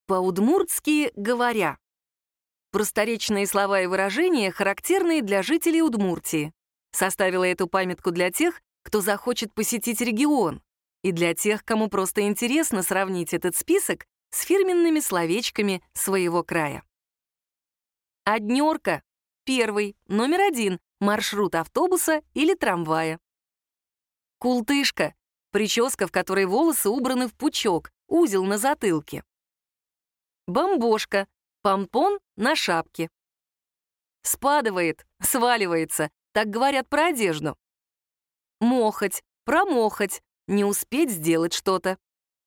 По-удмуртски говоря. Просторечные слова и выражения, характерные для жителей Удмуртии. Составила эту памятку для тех, кто захочет посетить регион, и для тех, кому просто интересно сравнить этот список с фирменными словечками своего края. Однёрка — первый, номер 1, маршрут автобуса или трамвая. Култышка — прическа, в которой волосы убраны в пучок, узел на затылке. Бомбошка — помпон на шапке. Спадывает, сваливается, так говорят про одежду. Мохать, промохать, не успеть сделать что-то.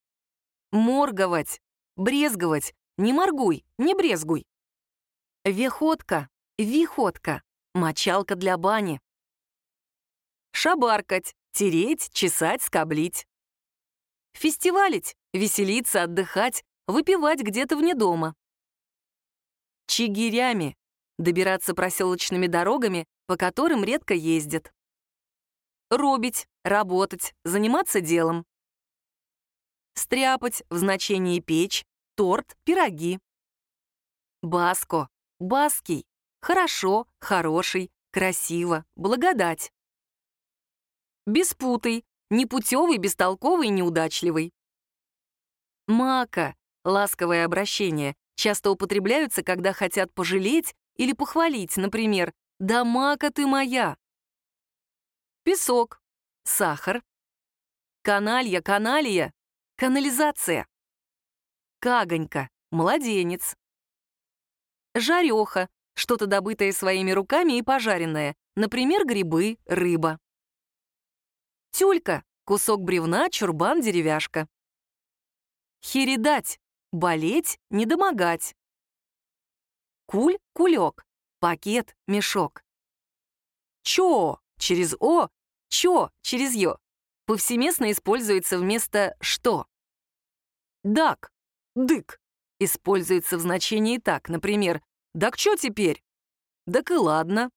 Морговать, брезговать, не моргуй, не брезгуй. Веходка, виходка, мочалка для бани. Шабаркать, тереть, чесать, скоблить. Фестивалить, веселиться, отдыхать, выпивать где-то вне дома. Чигирями, добираться проселочными дорогами, по которым редко ездят. Робить, работать, заниматься делом. Стряпать в значении печь, торт, пироги. Баско, баский, хорошо, хороший, красиво, благодать. Беспутый, непутевый, бестолковый, неудачливый. Мака, ласковое обращение, часто употребляются, когда хотят пожалеть или похвалить, например, «Да мака ты моя». Песок, сахар. Каналья, каналия, канализация. Кагонька, младенец. Жареха, что-то добытое своими руками и пожаренное, например, грибы, рыба. Тюлька, кусок бревна, чурбан, деревяшка. Херидать, болеть, недомогать. Куль, кулек, пакет, мешок. Чо, через О, чо, через Ё. Повсеместно используется вместо «что». Дак, дык, используется в значении так, например, «дак чё теперь?» «Дак и ладно».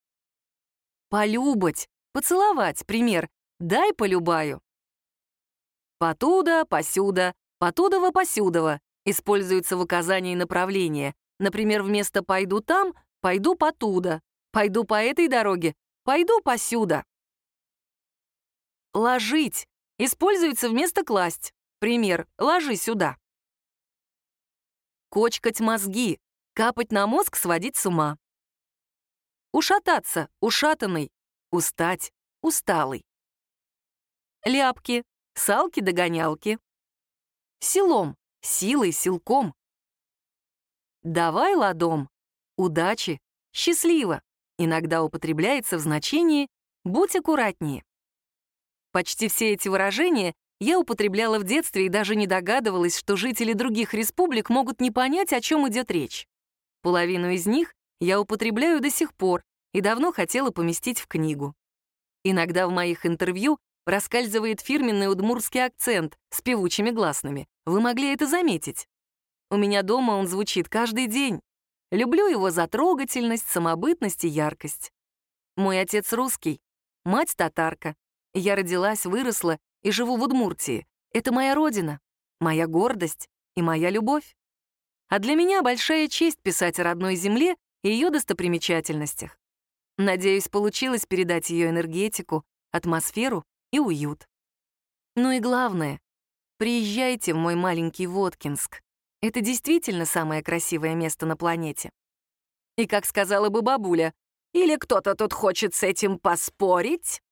Полюбать, поцеловать, пример, «дай полюбаю». Потуда, посюда, потудова-посюдова используется в указании направления. Например, вместо «пойду там» — «пойду потуда», «пойду по этой дороге», «пойду посюда». Ложить используется вместо класть. Пример «ложи сюда». Кочкать мозги, капать на мозг, сводить с ума. Ушататься, ушатанный, устать, усталый. Ляпки, салки-догонялки. Силом, силой, силком. Давай ладом, удачи, счастливо. Иногда употребляется в значении «будь аккуратнее». Почти все эти выражения я употребляла в детстве и даже не догадывалась, что жители других республик могут не понять, о чем идет речь. Половину из них я употребляю до сих пор и давно хотела поместить в книгу. Иногда в моих интервью проскальзывает фирменный удмуртский акцент с певучими гласными. Вы могли это заметить? У меня дома он звучит каждый день. Люблю его за трогательность, самобытность и яркость. Мой отец русский, мать татарка. Я родилась, выросла и живу в Удмуртии. Это моя родина, моя гордость и моя любовь. А для меня большая честь писать о родной земле и ее достопримечательностях. Надеюсь, получилось передать ее энергетику, атмосферу и уют. Ну и главное, приезжайте в мой маленький Воткинск. Это действительно самое красивое место на планете. И как сказала бы бабуля, или кто-то тут хочет с этим поспорить?